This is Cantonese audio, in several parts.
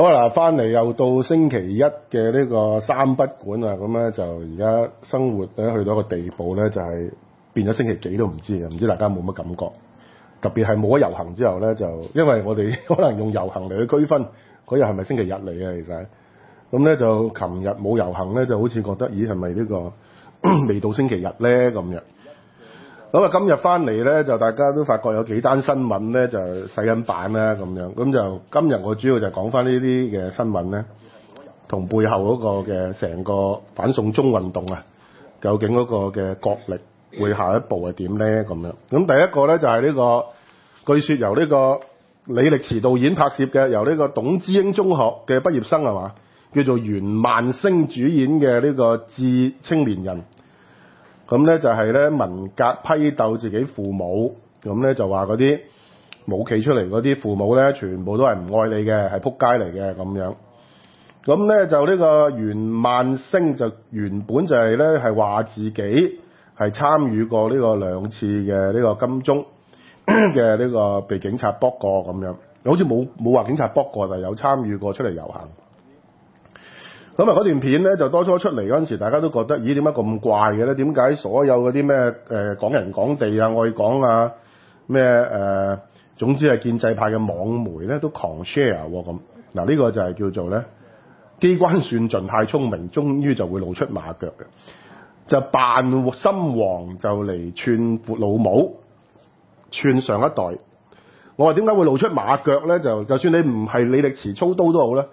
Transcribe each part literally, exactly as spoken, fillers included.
好啦，翻嚟又到星期一嘅呢個三不管啊，咁咧就而家生活咧去到一個地步咧，就係、是、變咗星期幾都唔知啊，唔知大家冇乜感覺？特別係冇咗遊行之後咧，就因為我哋可能用遊行嚟去區分嗰日係咪星期日嚟嘅，其實咁咧就琴日冇遊行咧，就好似覺得咦係咪呢個未到星期日咧咁樣？咁啊，今日翻嚟咧，就大家都發覺有幾單新聞咧，就洗緊版啦咁樣。咁就今日我主要就講翻呢啲嘅新聞咧，同背後嗰個嘅成個反送中運動啊，究竟嗰個嘅角力會下一步係點咧咁樣。咁第一個咧就係呢個據說由呢個李力持導演拍攝嘅，由呢個董之英中學嘅畢業生係嘛，叫做袁萬星主演嘅呢個致青年人。咁咧就係咧文革批鬥自己父母，咁咧就話嗰啲冇企出嚟嗰啲父母咧，全部都係唔愛你嘅，係撲街嚟嘅咁樣。咁咧就呢個袁萬星就原本就係咧係話自己係參與過呢個兩次嘅呢個金鐘嘅呢個被警察剝過咁樣，好似冇冇話警察剝過，但係有參與過出嚟遊行。咁啊，嗰段片咧就多初出嚟嗰陣時，大家都覺得咦點解咁怪嘅咧？點解所有嗰啲咩誒港人港地啊、愛港啊、咩誒、呃、總之係建制派嘅網媒咧都狂 share 喎咁？嗱呢個就係叫做咧機關算盡太聰明，終於就會露出馬腳嘅，就扮心黃就嚟串老母，串上一代。我話點解會露出馬腳咧？就就算你唔係李力持操刀都好啦。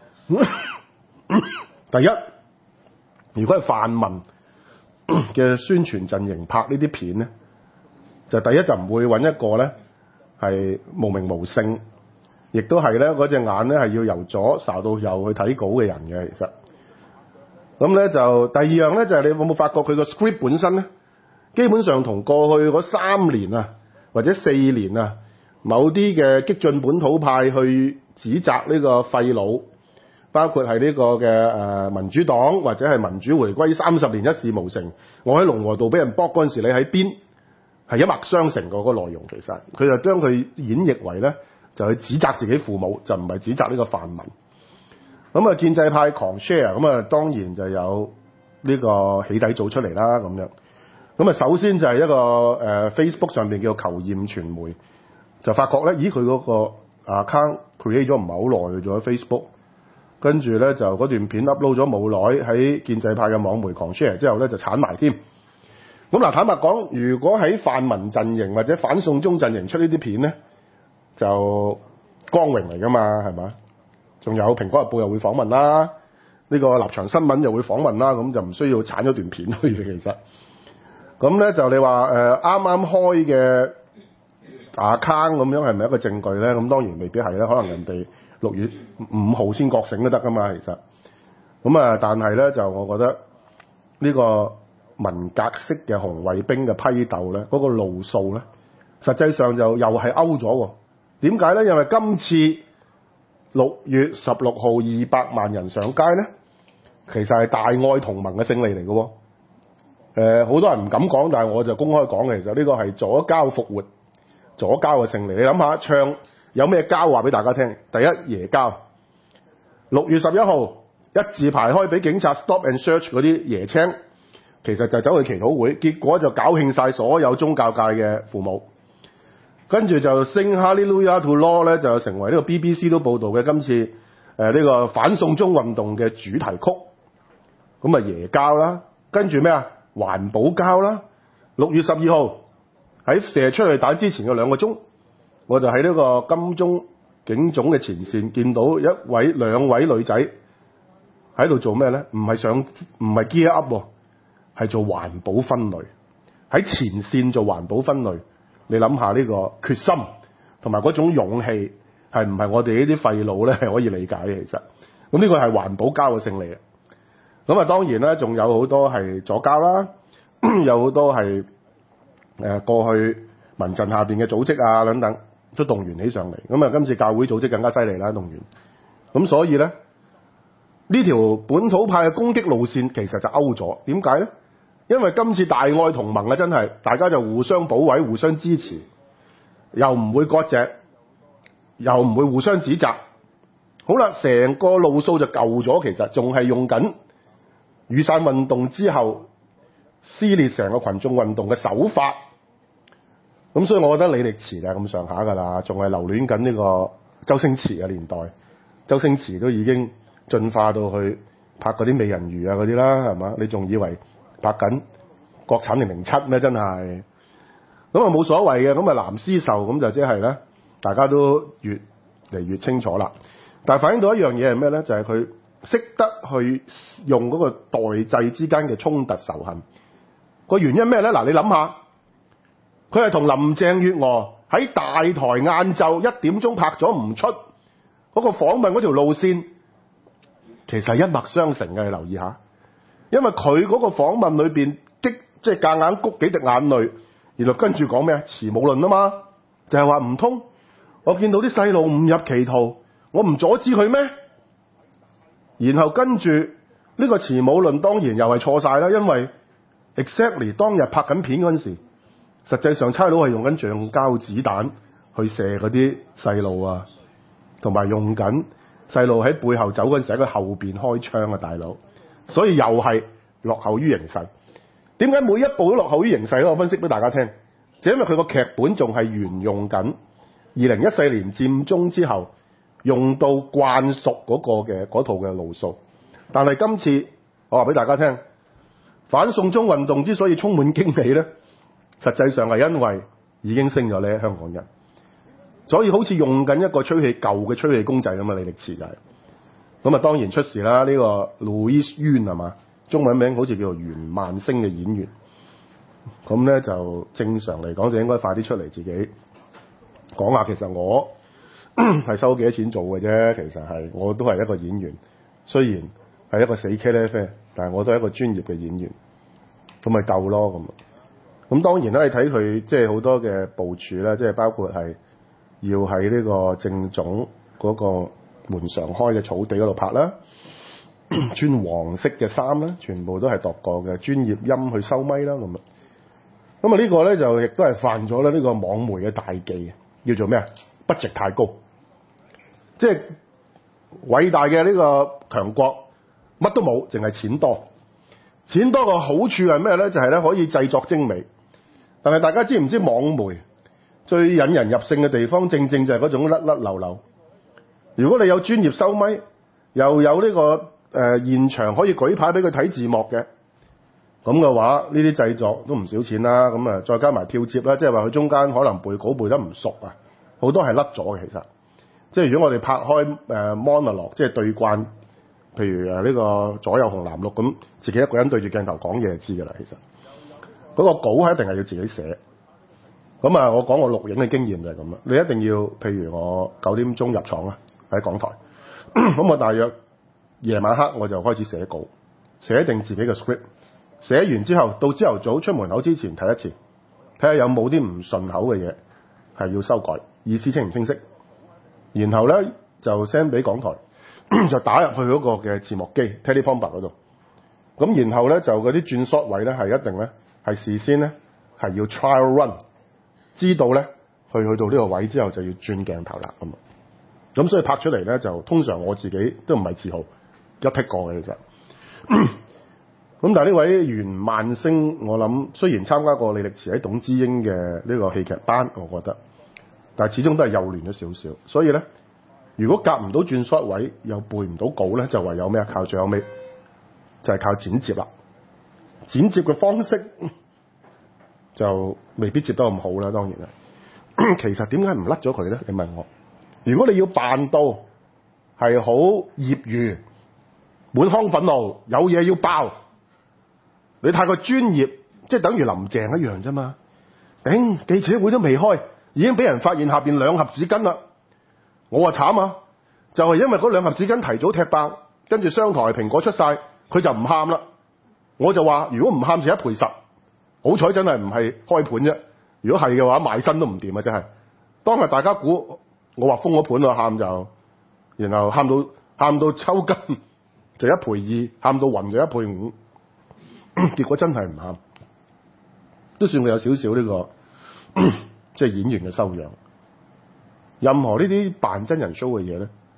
第一，如果係泛民嘅宣傳陣營拍呢啲片咧，就第一就唔會揾一個咧係無名無姓，亦都係咧嗰隻眼咧係要由左睄到右去睇稿嘅人嘅。其實，咁咧就第二樣咧就係、是、你有冇發覺佢個 script 本身咧，基本上同過去嗰三年啊或者四年啊某啲嘅激進本土派去指責呢個廢老。包括係呢個嘅誒民主黨或者係民主回歸三十年一事無成，我喺龍和道俾人剝嗰陣時，你喺邊係一脈相承個個內容。其實佢就將佢演繹為咧，就去指責自己父母，就唔係指責呢個泛民。咁啊，建制派狂 share， 咁啊當然就有呢個起底組出嚟啦咁樣。咁啊，首先就係一個誒、呃、Facebook 上邊叫求驗傳媒，就發覺咧，咦佢嗰個 account create 咗唔係好耐，做咗 Facebook。跟住咧就嗰段片 upload 咗冇耐，喺建制派嘅網媒狂 share 之後咧就鏟埋添。咁嗱，坦白講，如果喺泛民陣營或者反送中陣營出呢啲片咧，就光榮嚟噶嘛，係咪？仲有蘋果日報又會訪問啦，呢、呢個立場新聞又會訪問啦，咁就唔需要鏟咗段片去嘅。其實，咁咧就你話誒啱啱開嘅 account 咁樣係咪一個證據咧？咁當然未必係啦，可能人哋六月五號先覺醒都得噶嘛，其實咁啊，但係咧就我覺得呢個文革式嘅紅衛兵嘅批鬥咧，嗰、那個路數咧，實際上就又係勾咗喎。點解咧？因為今次六月十六號二百萬人上街咧，其實係大愛同盟嘅勝利嚟嘅喎。誒、呃，好多人唔敢講，但係我就公開講嘅，其實呢個係左膠復活、左膠嘅勝利。你諗下唱。有咩交話俾大家聽？第一耶交，六月十一號一字排開俾警察 stop and search 嗰啲耶青，其實就走去祈禱會，結果就搞興晒所有宗教界嘅父母，跟住就 Sing Hallelujah to Law 咧，就成為呢個 B B C 都報導嘅今次誒呢、呃這個反送中運動嘅主題曲。咁啊耶交啦，跟住咩啊環保交啦。六月十二號喺射出去打之前嘅兩個鐘。我就喺呢個金鐘警總嘅前線見到一位兩位女仔喺度做咩咧？唔係上唔係 gear up 喎，係做環保分類，喺前線做環保分類。你諗下呢個決心同埋嗰種勇氣係唔係我哋呢啲廢老咧係可以理解嘅？其實咁呢個係環保膠嘅勝利啊！咁啊當然啦，仲有好多係左膠啦，有好多係誒、呃、過去民陣下邊嘅組織啊等等。都動員起上嚟，咁啊今次教會組織更加犀利啦，動員。咁所以咧，呢條本土派嘅攻擊路線其實就勾咗。點解咧？因為今次大愛同盟啊，真係大家就互相保衛、互相支持，又唔會割席，又唔會互相指責， 好啦，成個路數就舊咗，其實仲係用緊雨傘運動之後撕裂成個群眾運動嘅手法。咁所以我覺得李力持係咁上下㗎啦，仲係留戀緊呢個周星馳嘅年代。周星馳都已經進化到去拍嗰啲美人魚啊嗰啲啦，係嘛？你仲以為拍緊國產零零七咩？真係咁啊，冇所謂嘅。咁啊，藍絲綢咁就即係咧，大家都越嚟越清楚啦。但係反映到一樣嘢係咩咧？就係佢識得去用嗰個代際之間嘅衝突仇恨。個原因咩咧？嗱，你諗下，佢係同林鄭月娥喺大台晏晝一點鐘拍咗唔出嗰個訪問嗰條路線，其實係一脈相承嘅。你留意下，因為佢嗰個訪問裏邊激即係夾硬谷幾滴眼淚，然後跟住講咩啊？慈母論啊嘛，就係話唔通我見到啲細路誤入歧途，我唔阻止佢咩？然後跟住呢個慈母論當然又係錯晒啦，因為 exactly 當日拍緊片嗰陣時，實際上差佬係用緊橡膠子彈去射嗰啲細路啊，同埋用緊細路喺背後走嗰陣時喺佢後邊開槍啊，大佬，所以又係落後於形勢。點解每一步都落後於形勢咧？我分析俾大家聽，就因為佢個劇本仲係沿用緊二零一四年佔中之後用到慣熟嗰個嘅嗰套嘅路數。但係今次我話俾大家聽，反送中運動之所以充滿驚喜咧，實際上係因為已經升咗咧香港人，所以好似用緊一個吹氣舊嘅吹氣公仔咁啊！李力持就係咁啊，當然出事啦！呢、這個 Louis Yuen 係嘛，中文名好似叫做袁萬星嘅演員，咁咧就正常嚟講就應該快啲出嚟自己講下。其實我係收幾多錢做嘅啫，其實係我都係一個演員，雖然係一個死茄喱啡，但係我都係一個專業嘅演員，咁咪夠咯咁。咁當然啦，你睇佢即係好多嘅部署啦，即係包括係要喺呢個政總嗰個門常開嘅草地嗰度拍啦，穿黃色嘅衫啦，全部都係度過嘅專業音去收咪啦咁啊。咁啊呢個咧就亦都係犯咗咧呢個網媒嘅大忌，叫做咩啊？budget太高，即係偉大嘅呢個強國乜都冇，淨係錢多。錢多個好處係咩咧？就係咧可以製作精美。但係大家知唔知網媒最引人入勝嘅地方，正正就係嗰種甩甩流流。如果你有專業收咪，又有呢、這個誒、呃、現場可以舉牌俾佢睇字幕嘅，咁嘅話呢啲製作都唔少錢啦。咁啊再加埋跳接啦，即係話佢中間可能背稿背得唔熟啊，好多係甩咗嘅。其實即係如果我哋拍開誒、呃、monologue，即係對慣，譬如誒呢個左右紅藍綠咁，自己一個人對住鏡頭講嘢就知㗎啦。其實嗰、那個稿係一定係要自己寫。咁啊，我講我錄影嘅經驗就係咁啦。你一定要，譬如我九點鐘入廠啦，喺港台，咁我大約夜晚黑我就開始寫稿，寫定自己嘅 script， 寫完之後到朝頭早出門口之前睇一次，睇下有冇啲唔順口嘅嘢係要修改，意思清唔清晰，然後咧就 send 俾港台，就打入去嗰個嘅字幕機 teleprompter 嗰度，咁然後咧就嗰啲轉 shot 位咧係一定咧係事先咧係要 trial run。知道咧，去去到呢個位之後就要轉鏡頭啦，咁咁所以拍出嚟咧就通常我自己都唔係自豪一剔過嘅其實。咁但係呢位袁萬星，我諗雖然參加過李力持喺董之英嘅呢個戲劇班，我覺得，但係始終都係幼嫩咗少少。所以咧，如果夾唔到轉 shot 位，又背唔到稿咧，就唯有咩啊？靠最後尾就係靠剪接啦。剪接嘅方式就未必接得咁好啦，當然啦。其實點解唔甩咗佢咧？你問我，如果你要扮到係好業餘、滿腔憤怒、有嘢要爆，你太過專業，即係等於林鄭一樣啫嘛。頂記者會都未開，已經俾人發現下邊兩盒紙巾啦。我話慘啊，就係因為嗰兩盒紙巾提早踢爆，跟住商台蘋果出晒，佢就唔喊啦。我就話如果唔喊就一賠十。好彩真係唔係開盤啫，如果係嘅話賣身都唔掂啊！真係當日大家估我話封咗盤啊，喊就然後喊到喊到抽筋，就一賠二，喊到暈就一賠五，結果真係唔喊，都算佢有少少呢個即係演員嘅修養。任何呢啲扮真人 show 嘅嘢咧，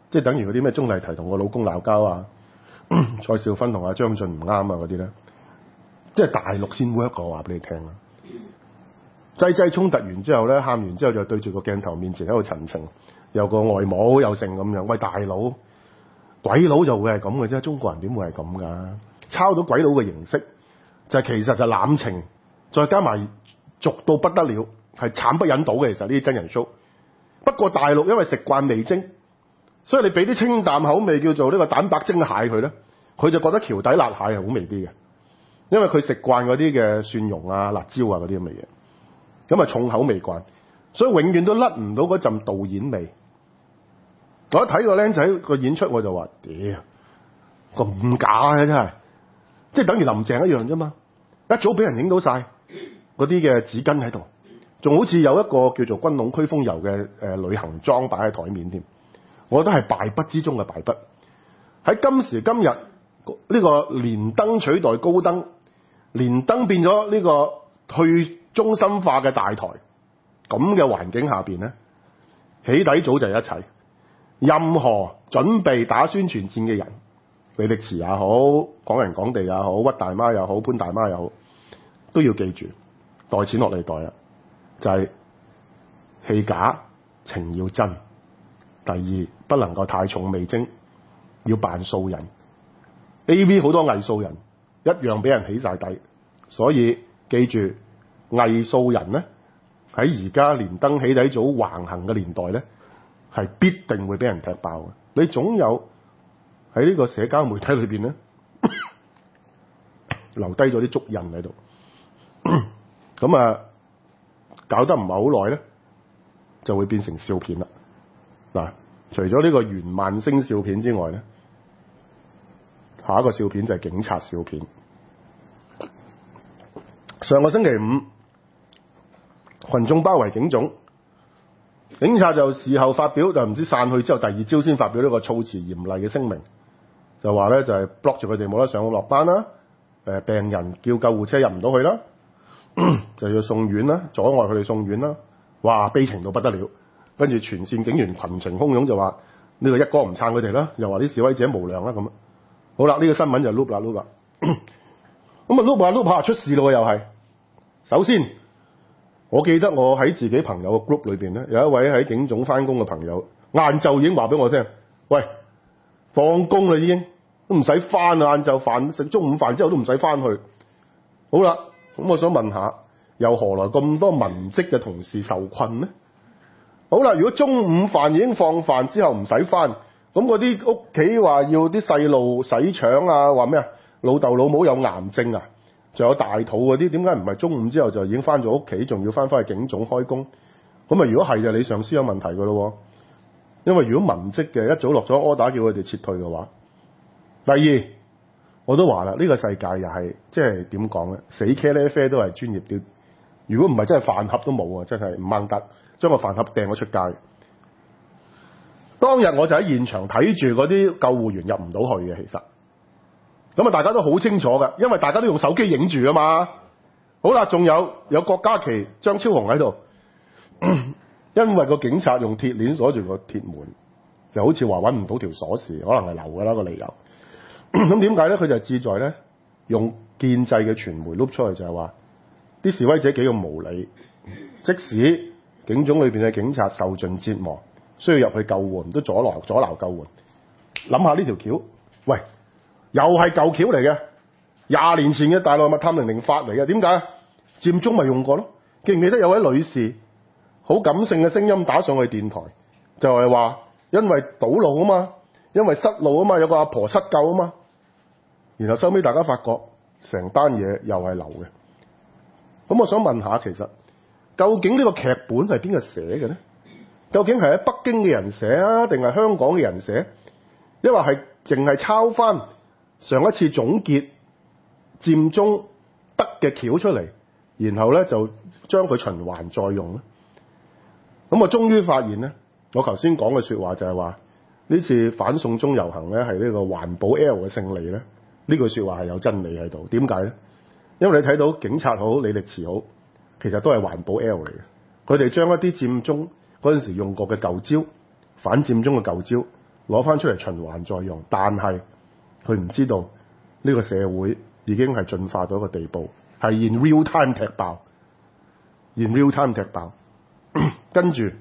即係等於嗰啲咩鍾麗緹同個老公鬧交啊，蔡少芬同阿張晉唔啱啊嗰啲咧，即係大陸先 work 我話俾你聽啦。劑劑衝突完之後咧，喊完之後就對住個鏡頭面前喺度陳情，有個外母又成咁樣。喂，大佬，鬼佬就會係咁嘅啫，中國人點會係咁㗎？抄到鬼佬嘅形式，就係、其實就濫情，再加埋俗到不得了，係慘不忍睹嘅。其實呢啲真人 show。不過大陸因為食慣味精，所以你俾啲清淡口味叫做呢個蛋白蒸蟹佢咧，佢就覺得橋底辣蟹係好味啲嘅，因為佢食慣嗰啲嘅蒜蓉啊、辣椒啊嗰啲咁嘅嘢。咁啊重口味慣，所以永遠都甩唔到嗰陣導演味。我一睇個僆仔個演出，我就話：屌，咁假嘅真係，即係等於林鄭一樣啫嘛！一早俾人影到晒嗰啲嘅紙巾喺度，仲好似有一個叫做軍龍驅風油嘅誒旅行裝擺喺台面添。我覺得係敗筆之中嘅敗筆。喺今時今日呢個連登取代高登，連登變咗呢個退中心化嘅大台，咁嘅環境下邊咧，起底早就係一齊。任何準備打宣傳戰嘅人，李力持也好，港人港地也好，屈大媽又好，潘大媽又好，都要記住，袋錢落嚟袋啦，就係、是、戲假情要真。第二，不能夠太重味精，要扮素人。A V 好多偽素人一樣俾人起晒底，所以記住。偽素人咧喺而家連登起底組橫行嘅年代咧，係必定會俾人踢爆嘅。你總有喺呢個社交媒體裏邊咧留低咗啲足印喺度，咁啊搞得唔係好耐咧，就會變成笑片啦。嗱，除咗呢個袁萬星笑片之外咧，下一個笑片就係警察笑片。上個星期五，群眾包圍警總，警察就事後發表，就唔知散去之後第二朝先發表呢個措辭嚴厲嘅聲明，就話咧就係 block 住佢哋冇得上落班啦，誒病人叫救護車入唔到去啦，就要送院啦，阻礙佢哋送院啦，哇悲情到不得了，跟住全線警員群情洶湧就話呢個一哥唔撐佢哋啦，又話啲示威者無良啦咁。好啦，呢個新聞就 loop 啦 loop 啦，咁啊 loop 下 loop 下出事咯又係，首先。我記得我喺自己朋友嘅 group 裏邊咧，有一位喺警總翻工嘅朋友，晏晝已經話俾我聽，喂，放工啦已經，都唔使翻啦，晏晝飯食中午飯之後都唔使翻去。好啦，咁我想問下，又何來咁多文職嘅同事受困呢？好啦，如果中午飯已經放飯之後唔使翻，咁嗰啲屋企話要啲細路洗腸啊，話咩啊，老豆老母有癌症啊？仲有大肚嗰啲，點解唔係中午之後就已經翻咗屋企，仲要翻返去警總開工？咁啊，如果係就你上司有問題㗎咯。因為如果文職嘅一早落咗 order 叫佢哋撤退嘅話，第二我都話啦，呢、這個世界又係即係點講咧？死茄喱啡都係專業啲。如果唔係真係飯盒都冇啊，真係唔掹得，將個飯盒掟咗出街。當日我就喺現場睇住嗰啲救護員入唔到去嘅，其實。咁啊，大家都好清楚㗎，因為大家都用手機影住啊嘛。好啦，仲有有郭家麒、張超雄喺度，因為個警察用鐵鏈鎖住個鐵門，就好似話揾唔到條鎖匙，可能係流㗎啦個理由。咁點解咧？佢就志在咧用建制嘅傳媒碌出去，就係話啲示威者幾咁無理，即使警總裏邊嘅警察受盡折磨，需要入去救援，都阻撓阻撓救援。諗下呢條橋，喂！又係舊橋嚟嘅，廿年前嘅大內密探零零發嚟嘅，點解？佔中咪用過咯？記唔記得有位女士好感性嘅聲音打上去電台，就係話因為堵路啊嘛，因為塞路啊嘛，有個阿婆失救啊嘛，然後收尾大家發覺成單嘢又係流嘅。咁我想問下，其實究竟呢個劇本係邊個寫嘅咧？究竟係喺北京嘅人寫啊，定係香港嘅人寫？因為係淨係抄翻上一次總結佔中得嘅橋出嚟，然後咧就將佢循環再用咧。咁我終於發現咧，我頭先講嘅說話就係話呢次反送中遊行咧係呢個環保 L 嘅勝利咧，呢句說話係有真理喺度。點解咧？因為你睇到警察好，李力持好，其實都係環保 L 嚟嘅。佢哋將一啲佔中嗰陣時用過嘅舊招，反佔中嘅舊招攞翻出嚟循環再用，但係佢唔知道呢個社會已經係進化到一個地步，係 in real time 踢爆 ，in real time 踢爆。跟住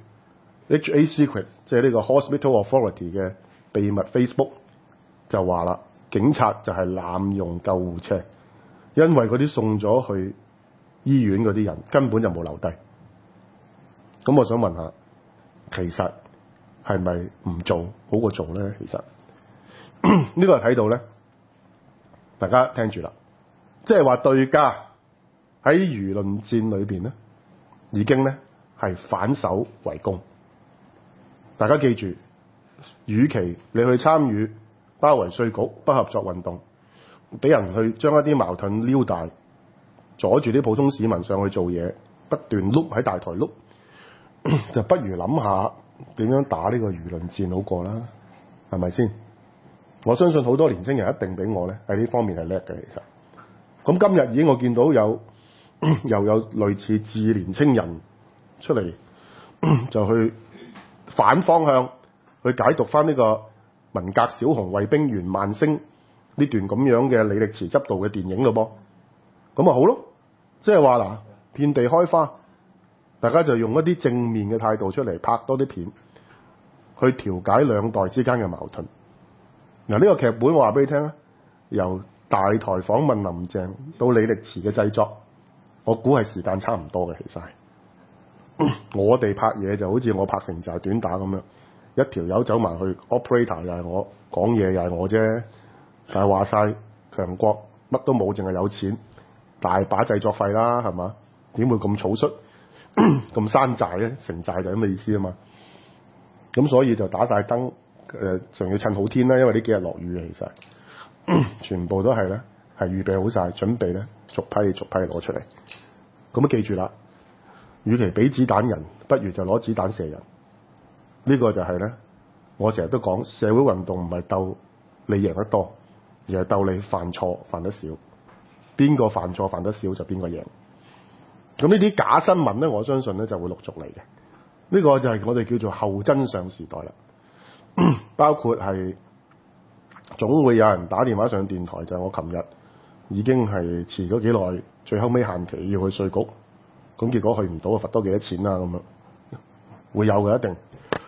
H A Secret 即係呢個 Hospital Authority 嘅秘密 Facebook 就話啦，警察就係濫用救護車，因為嗰啲送咗去醫院嗰啲人根本就冇留低。咁我想問下，其實係咪唔做好過做咧？其實呢個係睇到咧，大家聽住啦，即係話對家喺輿論戰裏邊咧，已經咧係反手為攻。大家記住，與其你去參與包圍稅局不合作運動，俾人去將一啲矛盾撩大，阻住啲普通市民上去做嘢，不斷碌喺大台碌，就不如諗下點樣打呢個輿論戰好過啦，係咪先？我相信好多年青人一定比我咧喺呢方面係叻嘅。其實咁今日已經我見到有又有類似智年青人出嚟就去反方向去解讀翻呢個文革小紅衛兵袁萬星呢段咁樣嘅李力持執導嘅電影咯噃，咁咪好咯，即係話嗱，遍地開花，大家就用一啲正面嘅態度出嚟拍多啲片，去調解兩代之間嘅矛盾。嗱，呢個劇本我話俾你聽啊，由大台訪問林鄭到李力持嘅製作，我估係時間差唔多嘅。其實係我哋拍嘢就好似我拍成就係短打咁樣，一條友走埋去 operator 又係我，講嘢又係我啫。但係話晒強國乜都冇，淨係有錢，大把製作費啦，係嘛？點會咁草率咁山寨咧？城寨就咁嘅意思啊嘛。咁所以就打晒燈。誒，仲要趁好天啦，因為呢幾日落雨嘅，其實全部都係咧，係預備好晒，準備咧逐批逐批攞出嚟。咁啊，記住啦，與其俾子彈人，不如就攞子彈射人。呢、這個就係咧，我成日都講，社會運動唔係鬥你贏得多，而係鬥你犯錯犯得少。邊個犯錯犯得少就邊個贏。咁呢啲假新聞咧，我相信咧就會陸續嚟嘅。呢、這個就係我哋叫做後真相時代啦。包括係總會有人打電話上電台，就係、是、我琴日已經係遲咗幾耐，最後尾限期要去稅局，咁結果去唔到，罰多幾多錢啦咁樣，會有嘅一定。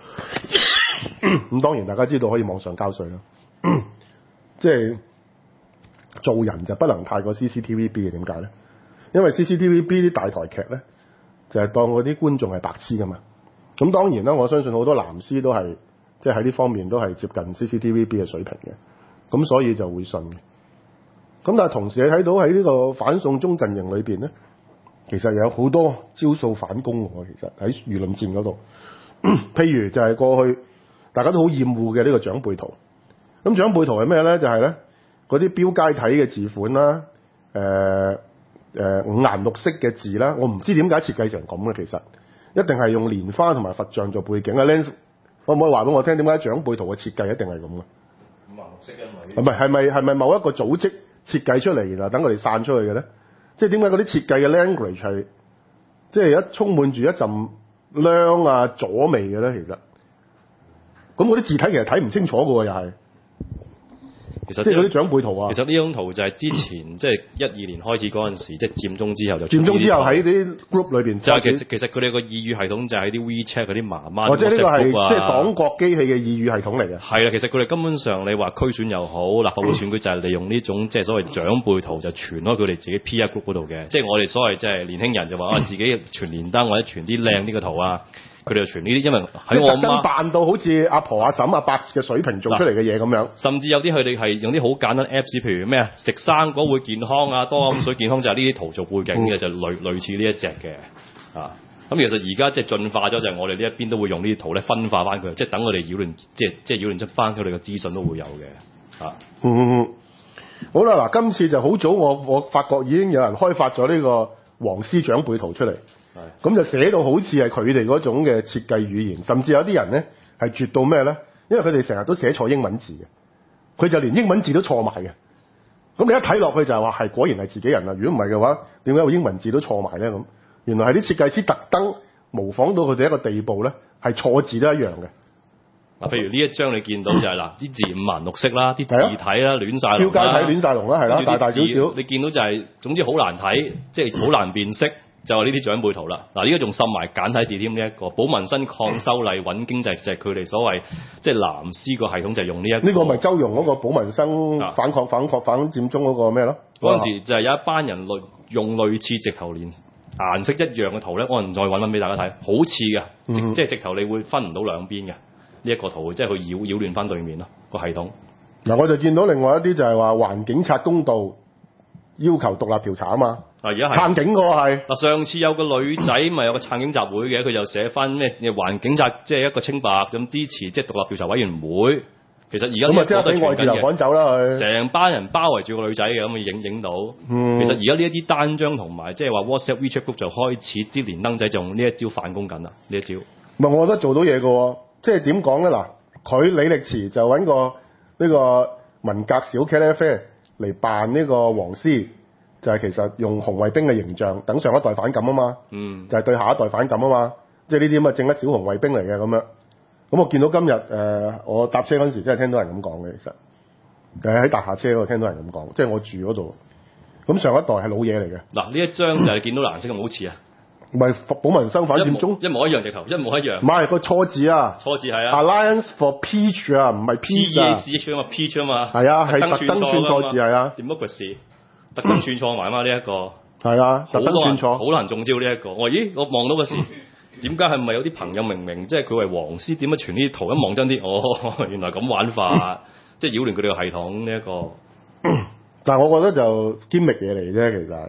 咁當然大家知道可以網上交稅啦，即係做人就不能太過 C C T V B 嘅，點解咧？因為 C C T V B 啲大台劇咧，就係、是、當嗰啲觀眾係白痴噶嘛。咁當然啦，我相信好多藍絲都係。即係喺呢方面都係接近 C C T V B 嘅水平嘅，咁所以就會信嘅。咁但係同時你睇到喺呢個反送中陣營裏邊咧，其實有好多招數反攻喎。其實喺輿論戰嗰度，譬如就係過去大家都好厭惡嘅呢個長輩圖。咁長輩圖係咩咧？就係咧嗰啲標楷體嘅字款啦，誒、呃、誒、呃、五顏六色嘅字啦。我唔知點解設計成咁嘅，其實一定係用蓮花同埋佛像做背景啊。Lens可唔可以話俾我聽點解長輩圖嘅設計一定係咁嘅？五顏六色因為唔係係咪係咪某一個組織設計出嚟，然後等佢哋散出去嘅咧？即係點解嗰啲設計嘅 language 係即係一充滿住一陣娘啊左味嘅咧？其實咁嗰啲字體其實睇唔清楚嘅喎，又係。其實即係嗰啲長輩圖啊。其實呢種圖就係之前即係一二年開始嗰陣時，即係佔中之後就佔中之後喺啲 group 裏邊。就係其實其實佢哋個意語系統就係啲 WeChat 嗰啲媽媽。或者呢個係即係黨國機器嘅意語系統嚟嘅。係啦，其實佢哋根本上你話區選又好，立法會選舉就係利用呢種即係所謂長輩圖就傳開佢哋自己 P R group 嗰度嘅。即係我哋所謂即係年輕人就話啊自己傳連登或者傳啲靚呢個圖啊。佢哋就傳呢啲，因為喺我媽扮到好似阿婆阿嬸阿伯嘅水平做出嚟嘅嘢咁樣，甚至有啲佢哋係用啲好簡單 Apps， 譬如咩啊食生果會健康啊，多飲水健康就係呢啲圖做背景嘅，就類類似呢一隻嘅啊。咁其實而家即係進化咗，就係我哋呢一邊都會用呢啲圖咧分化翻佢，即係等我哋擾亂，即係即係擾亂出翻佢哋嘅資訊都會有嘅啊。嗯，好啦，嗱，今次就好早我，我我發覺已經有人開發咗呢個黃絲長輩圖出嚟。咁就寫到好似係佢哋嗰種嘅設計語言，甚至有啲人咧係絕到咩咧？因為佢哋成日都寫錯英文字嘅，佢就連英文字都錯埋嘅。咁你一睇落去就係話係果然係自己人啦。如果唔係嘅話，點解個英文字都錯埋咧？咁原來係啲設計師特登模仿到佢哋一個地步咧，係錯字都一樣嘅。 嗱，譬如呢一張你見到就係嗱，啲字五顏六色啦，啲字體啦亂晒龍啦， 標楷體亂晒龍啦，係啦，大大小小。 你見到就係、是、總之好難睇，即係好難辨識，就係呢啲長輩圖啦。嗱，呢個仲滲埋簡體字添，呢一個保民生、抗修例、穩經濟，就係佢哋所謂即係藍絲個系統就係用呢一個。 呢個咪周融嗰個保民生反抗、反抗、反佔中嗰個咩咯？ 嗰陣時就係有一班人類用類似直頭連顏色一樣嘅圖咧，我唔再揾揾俾大家睇，好似嘅，嗯、即係直頭你會分唔到兩邊嘅。呢一個圖即係佢擾擾亂翻對面咯個系統。 嗱，我就見到另外一啲就係話還警察公道，要求獨立調查啊嘛。 啊，而家係撐警個係。 嗱，上次有個女仔咪有個撐警集會嘅，佢就寫翻咩還警察即係一個清白咁支持即係獨立調查委員會。其實而家咁啊，即係俾外自由趕走啦佢。成班人包圍住個女仔嘅咁啊，影影到。嗯、其實而家呢一啲單張同埋即係話 WhatsApp WeChat group 就開始啲連登仔就用呢一招反攻緊啦，呢一招。 唔係，我覺得做到嘢嘅喎。即係點講咧？嗱，佢李力持就揾個呢個文革小茄喱啡嚟扮呢個黃絲，就係、是、其實用紅衛兵嘅形象等上一代反感啊嘛。嗯，就係對下一代反感啊嘛。即係呢啲咁嘅正一小紅衛兵嚟嘅咁樣。咁我見到今日誒、呃，我搭車嗰陣時真係聽到人咁講嘅，其實誒喺大廈車嗰度聽到人咁講，即係我住嗰度。咁上一代係老嘢嚟嘅。嗱， 呢一張就係見到藍色咁好似啊。 唔係保民生反佔中， 一模一樣直頭，一模一樣。 唔係個錯字啊， 錯字係啊。 Alliance for Peace 啊，唔係 Peace 啊。P E A C H 啊嘛 ，Peace 啊嘛。係啊，係特登串錯字係啊。 Democracy 特登串錯埋啊嘛呢一個。 係啊，特登串錯。 好難中招呢、這、一個。我咦，我望到個時，點解係咪有啲朋友明明即係佢係黃絲，點解傳呢啲圖？一望真啲，哦，原來咁玩法，即係擾亂佢哋個系統呢一個。 但係我覺得就堅密嘢嚟啫，其實。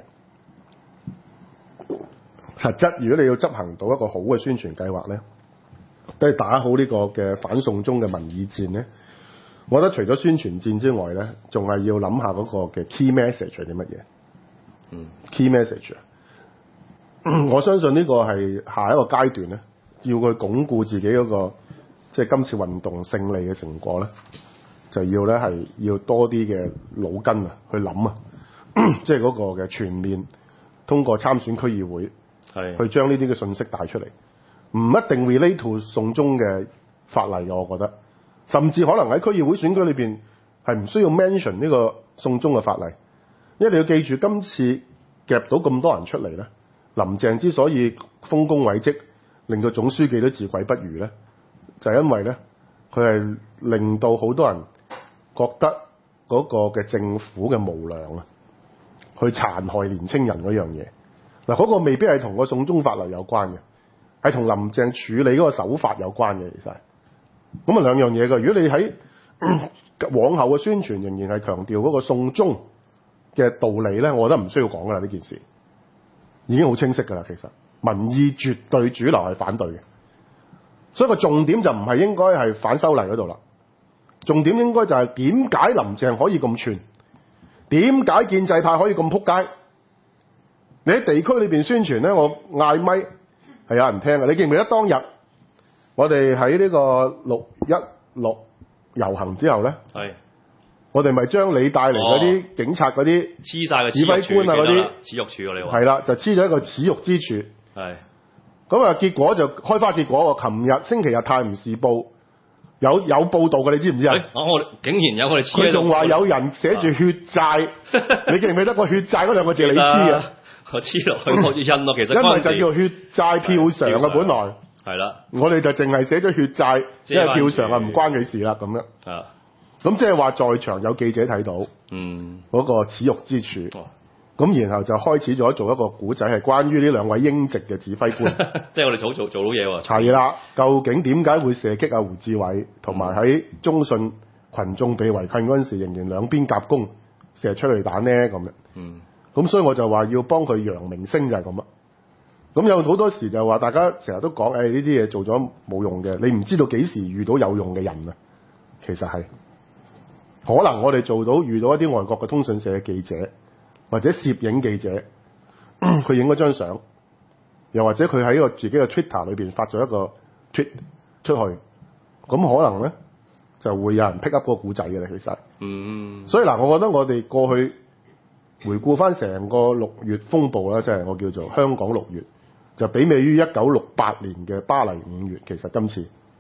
實質，如果你要執行到一個好嘅宣傳計劃咧，都係打好呢個嘅反送中嘅民意戰咧。我覺得除咗宣傳戰之外咧，仲係要諗下嗰個嘅 key message 係啲乜嘢。嗯 ，key message 啊，我相信呢個係下一個階段咧，要佢鞏固自己嗰個即係今次運動勝利嘅成果咧，就要咧係要多啲嘅腦筋啊去諗啊，即係嗰個嘅全面通過參選區議會。係去將呢啲嘅信息帶出嚟，唔一定 relate to 送中嘅法例嘅，我覺得，甚至可能喺區議會選舉裏邊係唔需要 mention 呢個送中嘅法例，因為你要記住今次夾到咁多人出嚟咧，林鄭之所以豐功偉績，令到總書記都自愧不如咧，就係因為咧佢係令到好多人覺得嗰個嘅政府嘅無良啊，去殘害年青人嗰樣嘢。嗱，嗰個未必係同個送中法例有關嘅，係同林鄭處理嗰個手法有關嘅，其實。咁啊兩樣嘢㗎。如果你喺往後嘅宣傳仍然係強調嗰個送中嘅道理咧，我覺得唔需要講㗎啦，呢件事已經好清晰㗎啦。其實民意絕對主流係反對嘅，所以個重點就唔係應該係反修例嗰度啦，重點應該就係點解林鄭可以咁串，點解建制派可以咁撲街？你喺地區裏邊宣傳咧，我嗌咪係有人聽嘅。你記唔記得當日我哋喺呢個六一六遊行之後咧？係。我哋咪將你帶嚟嗰啲警察嗰啲黐晒嘅指揮官啊嗰啲恥辱柱啊！你話係啦，就黐咗一個恥辱之處。 係。 咁啊，結果就開花結果喎。琴日星期日《泰晤士報》有有報導嘅，你知唔知啊？ 我竟然有我哋黐。佢仲話有人寫住血債，你記唔記得個血債嗰兩個字你黐啊？我黐落去我印咯，其實因為就叫血債票償啊，本來係啦， 我哋就淨係寫咗血債，因為票償啊唔關佢事啦咁樣。啊，咁即係話在場有記者睇到，嗯，嗰個恥辱之處，咁、哦、然後就開始咗做一個古仔，係關於呢兩位英籍嘅指揮官， 即係我哋早做做到嘢喎。 係啦，究竟點解會射擊啊胡志偉，同埋喺中信群眾被圍困嗰陣時，仍然兩邊夾攻射催淚彈咧咁樣。嗯。咁所以我就話要幫佢揚名聲就係咁啊！咁有好多時就話大家成日都講，誒呢啲嘢做咗冇用嘅，你唔知道幾時遇到有用嘅人啊！其實係可能我哋做到遇到一啲外國嘅通訊社嘅記者或者攝影記者，佢影咗張相，又或者佢喺個自己嘅 Twitter 裏邊發咗一個 tweet 出去，咁可能咧就會有人 pick up 個古仔嘅啦。其實，嗯，所以嗱，我覺得我哋過去。回顧翻成個六月風暴啦，即係我叫做香港六月，就媲美於一九六八年嘅巴黎五月。其實今次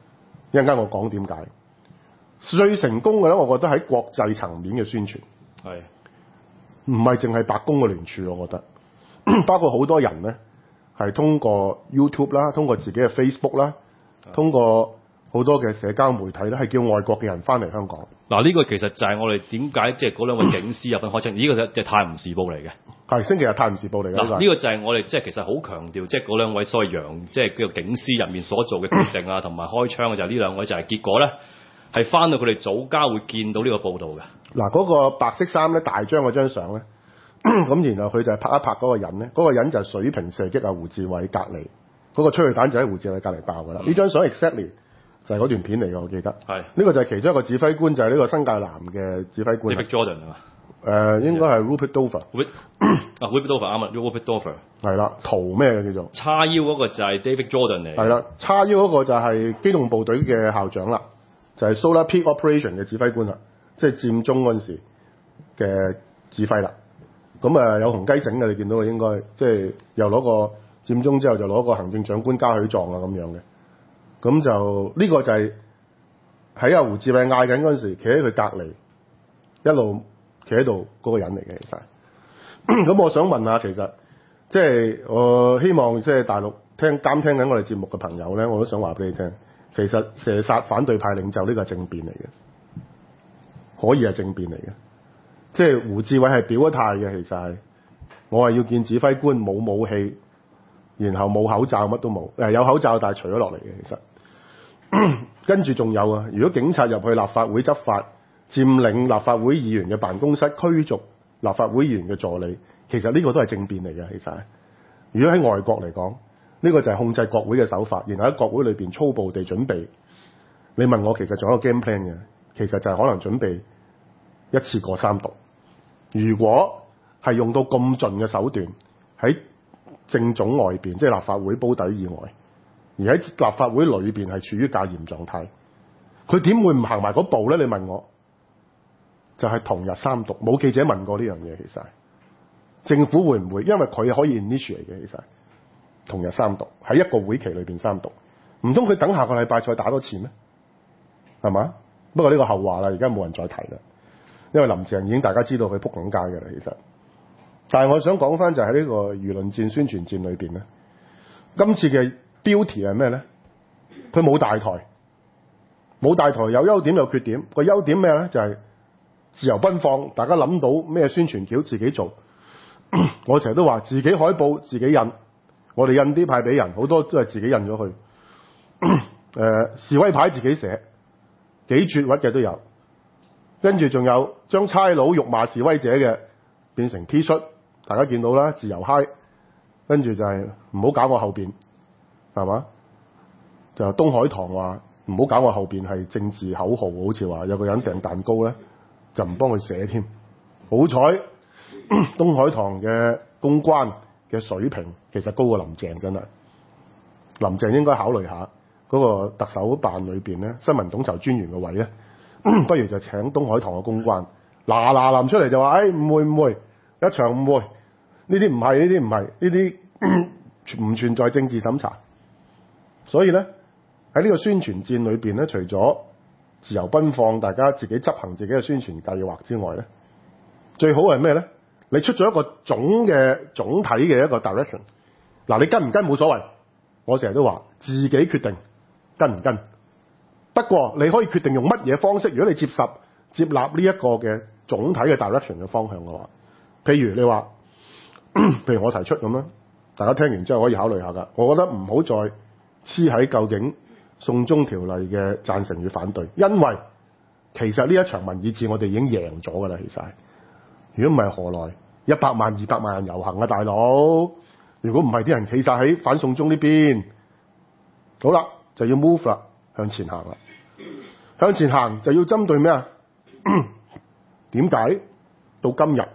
一陣間我講點解。最成功嘅咧，我覺得喺國際層面嘅宣傳， 係唔係淨係白宮嘅聯署，我覺得包括好多人咧係通過 YouTube 啦，通過自己嘅 Facebook 啦，通過好多嘅社交媒體咧，係叫外國嘅人翻嚟香港。 嗱，呢個其實就係我哋點解即係嗰兩位警司入稟開清，呢、這個就係《泰晤士報》嚟嘅。係星期日《泰晤士報》嚟嘅。 嗱，呢個就係我哋即係其實好強調，即係嗰兩位所謂洋即係叫做警司入面所做嘅決定啊，同埋開槍嘅就係呢兩位就係結果咧，係翻到佢哋祖家會見到呢個報導嘅。 嗱，嗰個白色衫咧，大張嗰張相咧，咁然後佢就係拍一拍嗰個人咧，嗰、那個人就係水平射擊啊胡志偉隔離，嗰、那個催淚彈就喺胡志偉隔離爆㗎啦。呢、嗯、張相 exactly 就係嗰段片嚟嘅，我記得。係。呢個就係其中一個指揮官，就係、是、呢個新界南嘅指揮官。David Jordan 係嘛？ 誒、呃，應該係 Rupert Dover。啊 Rupert Dover 啱啊 Rupert Dover。係啦，圖咩嘅叫做？ 叉腰嗰個就係 David Jordan 嚟。 係啦，叉腰嗰個就係機動部隊嘅校長啦，就係、是、Solar Peak Operation 嘅指揮官啦，即係佔中嗰陣時嘅指揮啦。咁啊有紅雞繩嘅，你見到佢應該即係又攞個佔中之後就攞個行政長官嘉許狀啊咁樣嘅。咁就呢、這個就係喺阿胡志偉嗌緊嗰陣時，企喺佢隔離，一路企喺度嗰個人嚟嘅，其實。咁我想問下，其實即係我希望即係大陸聽監聽緊我哋節目嘅朋友咧，我都想話俾你聽，其實射殺反對派領袖呢個係政變嚟嘅，可以係政變嚟嘅。即係胡志偉係表咗態嘅，其實係我係要見指揮官，冇武器，然後冇口罩，乜都冇，誒有口罩但係除咗落嚟嘅，其實。跟住仲有啊！如果警察入去立法會執法，佔領立法會議員嘅辦公室，驅逐立法會議員嘅助理，其實呢個都係政變嚟嘅。其實，如果喺外國嚟講，呢個就係控制國會嘅手法，然後喺國會裏邊粗暴地準備。你問我，其實仲有一個 game plan 嘅，其實就係可能準備一次過三讀。如果係用到咁盡嘅手段，喺政總外邊，即係立法會煲底以外。而喺立法會裏邊係處於戒嚴狀態，佢點會唔行埋嗰步咧？你問我，就係、是、同日三讀。冇記者問過呢樣嘢，其實政府會唔會？因為佢可以 initiate 嘅，其實同日三讀喺一個會期裏邊三讀，唔通佢等下個禮拜再打多次咩？係嘛？不過呢個後話啦，而家冇人再提啦，因為林鄭已經大家知道佢撲緊街嘅啦，其實。但係我想講翻就喺呢個輿論戰、宣傳戰裏邊咧，今次嘅標題係咩咧？佢冇大台，冇大台有優點有缺點。個優點咩咧？就係、是、自由奔放，大家諗到咩宣傳橋自己做。我成日都話自己海報自己印，我哋印啲派俾人，好多都係自己印咗去。誒、呃、示威牌自己寫，幾絕核嘅都有。跟住仲有將差佬辱罵示威者嘅變成 T 恤，大家見到啦，自由嗨。跟住就係唔好搞我後邊。係嘛？就東海堂話唔好搞我後邊係政治口號，好似話有個人訂蛋糕咧，就唔幫佢寫添。好彩東海堂嘅公關嘅水平其實高過林鄭，真係。林鄭應該考慮下嗰個特首辦裏邊咧，新聞統籌專員嘅位咧，不如就請東海堂嘅公關嗱嗱臨出嚟就話，誒唔會唔會一場唔會，呢啲唔係呢啲唔係呢啲唔存在政治審查。所以咧喺呢個宣傳戰裏邊咧，除咗自由奔放，大家自己執行自己嘅宣傳計劃之外咧，最好係咩咧？你出咗一個總嘅總體嘅一個 direction， 嗱你跟唔跟冇所謂，我成日都話自己決定跟唔跟。不過你可以決定用乜嘢方式，如果你接受接納呢一個嘅總體嘅 direction 嘅方向嘅話，譬如你話，譬如我提出咁啦，大家聽完之後可以考慮下噶。我覺得唔好再黐喺究竟送中條例嘅贊成與反對，因為其實呢一場民意戰我哋已經贏咗㗎啦。其實，如果唔係何來一百萬、二百萬人遊行啊，大佬？如果唔係啲人企晒喺反送中呢邊，好啦，就要 move 啦，向前行啦。向前行就要針對咩啊？點解到今日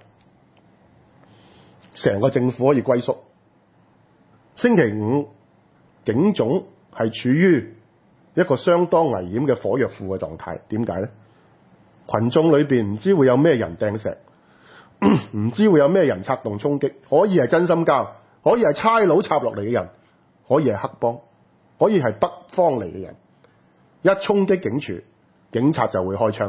成個政府可以龜縮？星期五警總係處於一個相當危險嘅火藥庫嘅狀態。點解咧？群眾裏邊唔知會有咩人掟石，唔知會有咩人策動衝擊，可以係真心交，可以係差佬插落嚟嘅人，可以係黑幫，可以係北方嚟嘅人。 一衝擊警署，警察就會開槍。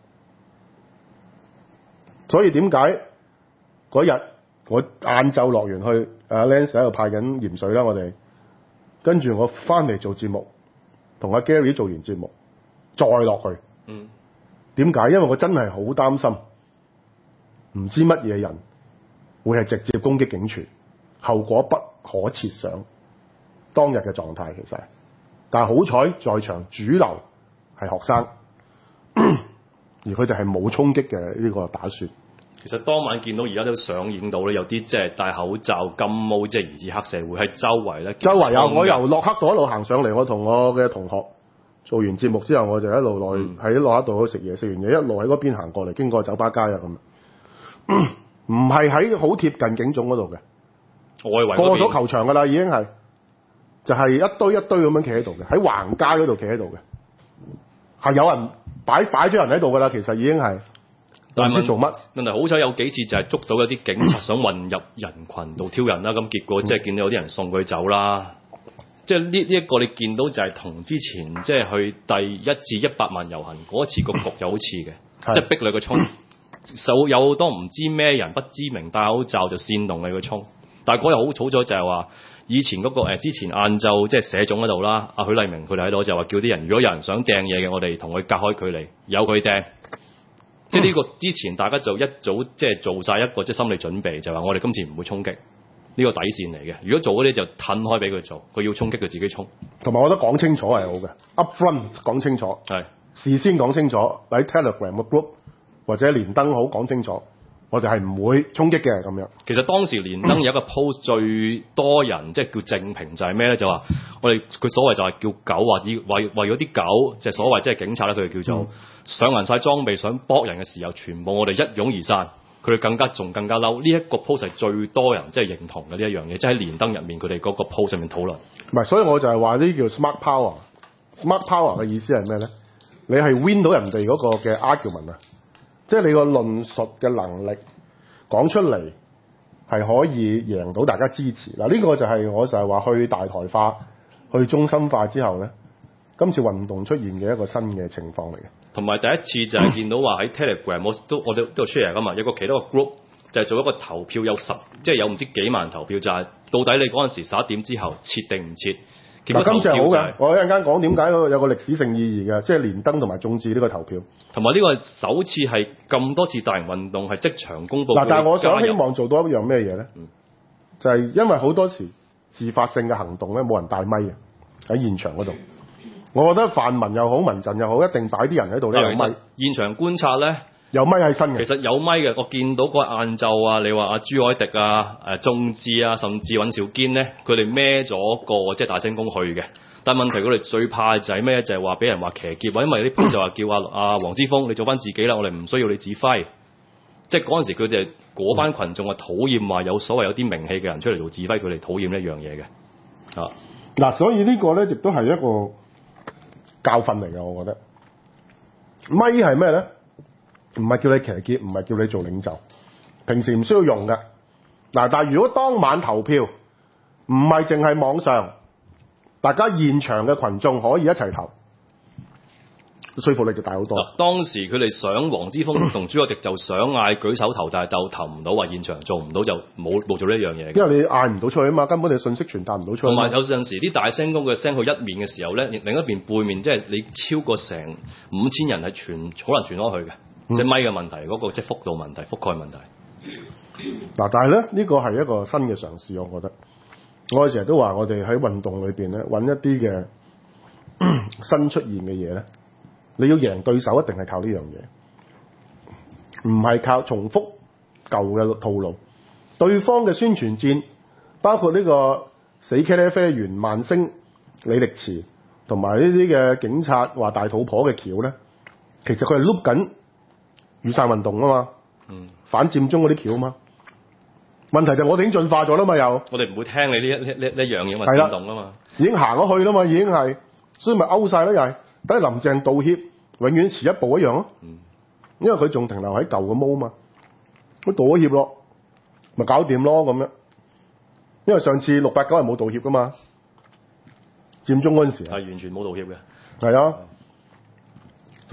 所以點解嗰日我晏晝落完去，阿 Lance 喺度派緊鹽水啦，我哋跟住我翻嚟做節目，同阿 Gary 做完節目，再落去。 嗯。 點解？因為我真係好擔心，唔知乜嘢人會係直接攻擊警署，後果不可設想。當日嘅狀態其實，但係好彩在場主流係學生，而佢哋係冇衝擊嘅呢個打算。 其實當晚見到而家都上映到咧，有啲即係戴口罩、金毛，即係疑似黑社會喺周圍咧。周圍有， 我由洛克道一路行上嚟，我同我嘅同學做完節目之後，我就一路落去喺洛克道食嘢，食完嘢一路喺嗰邊行過嚟，經過酒吧街啊咁。唔係喺好貼近警總嗰度嘅， 外圍過咗球場㗎啦，已經係就係、是、一堆一堆咁樣企喺度嘅，喺橫街嗰度企喺度嘅，係有人擺擺咗人喺度㗎啦，其實已經係。但係唔知做乜？ 問題好彩有幾次就係捉到有啲警察想混入人群度挑人啦，咁結果即係見到有啲人送佢走啦。即係呢呢一個你見到就係同之前即係去第一至一百萬遊行嗰次個局有好似嘅，即係逼你去衝。有有好多唔知咩人不知名戴口罩就煽動你去衝。但係嗰日好草咗就係話，以前嗰、那個、呃、之前晏晝即係社總嗰度啦，阿許麗明佢哋喺度就話叫啲人，如果有人想掟嘢嘅，我哋同佢隔開距離，由佢掟。即係呢個之前大家就一早即係做晒一個即係心理準備，就話我哋今次唔會衝擊呢個底線嚟嘅。如果做嗰啲就褪開俾佢做，佢要衝擊佢自己衝。同埋我覺得講清楚係好嘅 ，upfront 講清楚，係事先講清楚，喺 Telegram 嘅 group 或者連登好講清楚，我哋係唔會衝擊嘅咁樣。其實當時連登有一個 post 最多人即係叫正評就係咩咧？就話我哋佢所謂就係叫狗話以為為咗啲狗即係所謂即係警察咧，佢哋叫做。嗯上完晒裝備想搏人嘅時候，全部我哋一擁而散，佢哋更加仲更加嬲。呢、這、一個 post 係最多人即係認同嘅呢一樣嘢，即係喺連登入面佢哋嗰個 post 上面討論。唔係，所以我就係話呢叫 smart power。smart power 嘅意思係咩咧？你係 win 到人哋嗰個嘅 argument 啊，即係你個論述嘅能力講出嚟係可以贏到大家支持。嗱，呢個就係我就係話去大台化、去中心化之後咧，今次運動出現嘅一個新嘅情況嚟嘅。同埋第一次就係見到話喺 Telegram 我都我哋都 share 噶嘛，有個其他個 group 就係做一個投票，有十即係有唔知幾萬投票，就係、是、到底你嗰陣時十一點之後撤定唔撤？嗱，今次係好嘅，我一陣間講點解有個歷史性意義嘅，即係連登同埋眾志呢個投票，同埋呢個首次係咁多次大型運動係即場公佈。嗱，但係我想希望做到一樣咩嘢咧？嗯、就係因為好多時自發性嘅行動咧，冇人帶咪嘅喺現場嗰度。我覺得泛民又好，民陣又好，一定擺啲人喺度咧有咪。現場觀察咧，有咪係新嘅。其實有咪嘅，我見到個晏晝啊，你話阿朱凱廸啊、誒眾志啊，甚至尹兆堅咧，佢哋孭咗個即係大聲公去嘅。但係問題佢哋最怕就係咩？就係話俾人話騎劫，因為啲片就話叫阿阿黃之鋒你做翻自己啦，我哋唔需要你指揮。即係嗰陣時佢哋嗰班群眾啊討厭話有所謂有啲名氣嘅人出嚟做指揮，佢哋討厭呢一樣嘢嘅。啊，嗱，所以呢個咧亦都係一個教訓嚟嘅，我覺得。咪係咩咧？唔係叫你騎劫，唔係叫你做領袖，平時唔需要用嘅。嗱，但係如果當晚投票，唔係淨係網上，大家現場嘅群眾可以一齊投，說服力就大好多。當時佢哋想黃之鋒同朱凱廸就想嗌舉手投，但係就投唔到，話現場做唔到就冇冇做呢一樣嘢。因為你嗌唔到出去啊嘛，根本你信息傳達唔到出去。同埋有陣時啲大聲公嘅聲去一面嘅時候咧，另一邊背面即係你超過成五千人係傳，好難傳開去嘅。即係咪嘅問題，嗰、那個即係幅度問題、覆蓋問題。嗱，但係咧呢、這個係一個新嘅嘗試，我覺得。我哋成日都話，我哋喺運動裏邊咧揾一啲嘅新出現嘅嘢咧，你要贏對手一定係靠呢樣嘢，唔係靠重複舊嘅套路。對方嘅宣傳戰，包括呢個死茄喱啡袁萬星、李力持同埋呢啲嘅警察話大肚婆嘅橋咧，其實佢係碌緊雨傘運動啊嘛，嗯、反佔中嗰啲橋啊嘛。問題就係我哋已經進化咗啦嘛，又我哋唔會聽你呢一呢呢呢樣嘢嘛，煽動啊嘛，已經行咗去啦嘛，已經係，所以咪勾晒咯，又係等林鄭道歉，永遠遲一步一樣咯，嗯、因為佢仲停留喺舊嘅毛嘛，佢道咗歉咯，咪搞掂咯咁樣，因為上次六八九係冇道歉噶嘛，佔中嗰陣時係完全冇道歉嘅，係啊，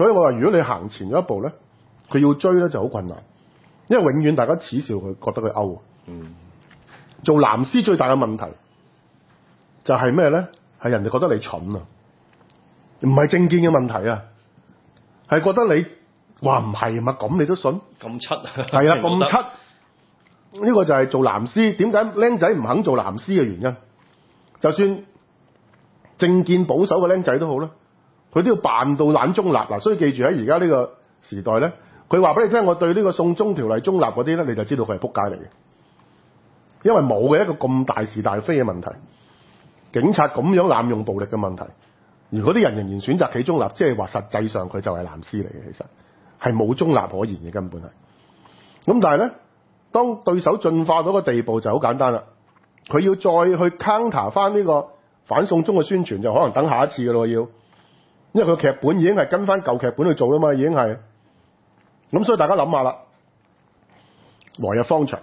所以我話如果你行前咗一步咧，佢要追咧就好困難，因為永遠大家恥笑佢，覺得佢勾。 嗯， 做藍絲最大嘅問題就係咩咧？係人哋覺得你蠢啊，唔係政見嘅問題啊，係覺得你話唔係嘛，咁你都信？ 咁七係啊，咁七。呢、這個就係做藍絲，點解僆仔唔肯做藍絲嘅原因？就算政見保守嘅僆仔都好啦，佢都要扮到懶中立嗱。所以記住喺而家呢個時代咧，佢話俾你聽，我對呢個送中條例中立嗰啲咧，你就知道佢係撲街嚟嘅，因為冇嘅一個咁大是大非嘅問題，警察咁樣濫用暴力嘅問題，而嗰啲人仍然選擇企中立，即係話實際上佢就係藍絲嚟嘅，其實係冇中立可言嘅根本係。咁但係咧，當對手進化到個地步就好簡單啦，佢要再去 counter 翻呢個反送中嘅宣傳，就可能等下一次嘅咯要，因為佢劇本已經係跟翻舊劇本去做啦嘛，已經係。咁所以大家諗下啦，來日方長。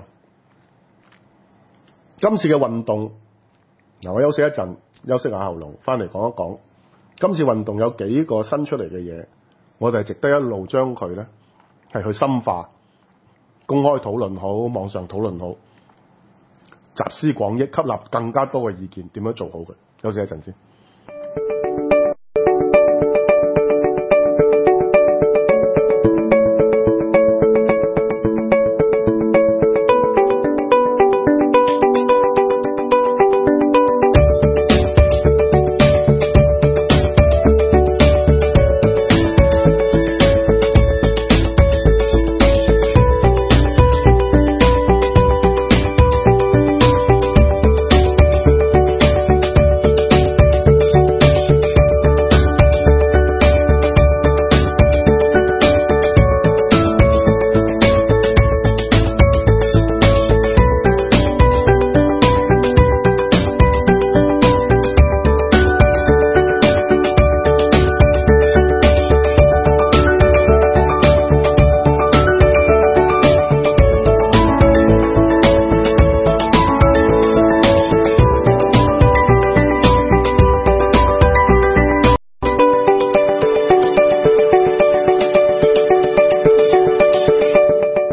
今次嘅運動，嗱我休息一陣，休息下喉嚨，翻嚟講一講。今次運動有幾個新出嚟嘅嘢，我哋係值得一路將佢咧係去深化。公開討論好，網上討論好，集思廣益，吸納更加多嘅意見，點樣做好佢？休息一陣先。